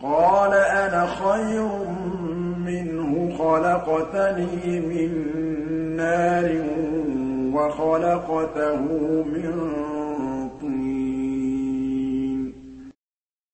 قَالَ أَنَا خَيْرٌ مِّنْهُ خَلَقْتَنِي مِن نَّارٍ وَخَلَقْتَهُ مِن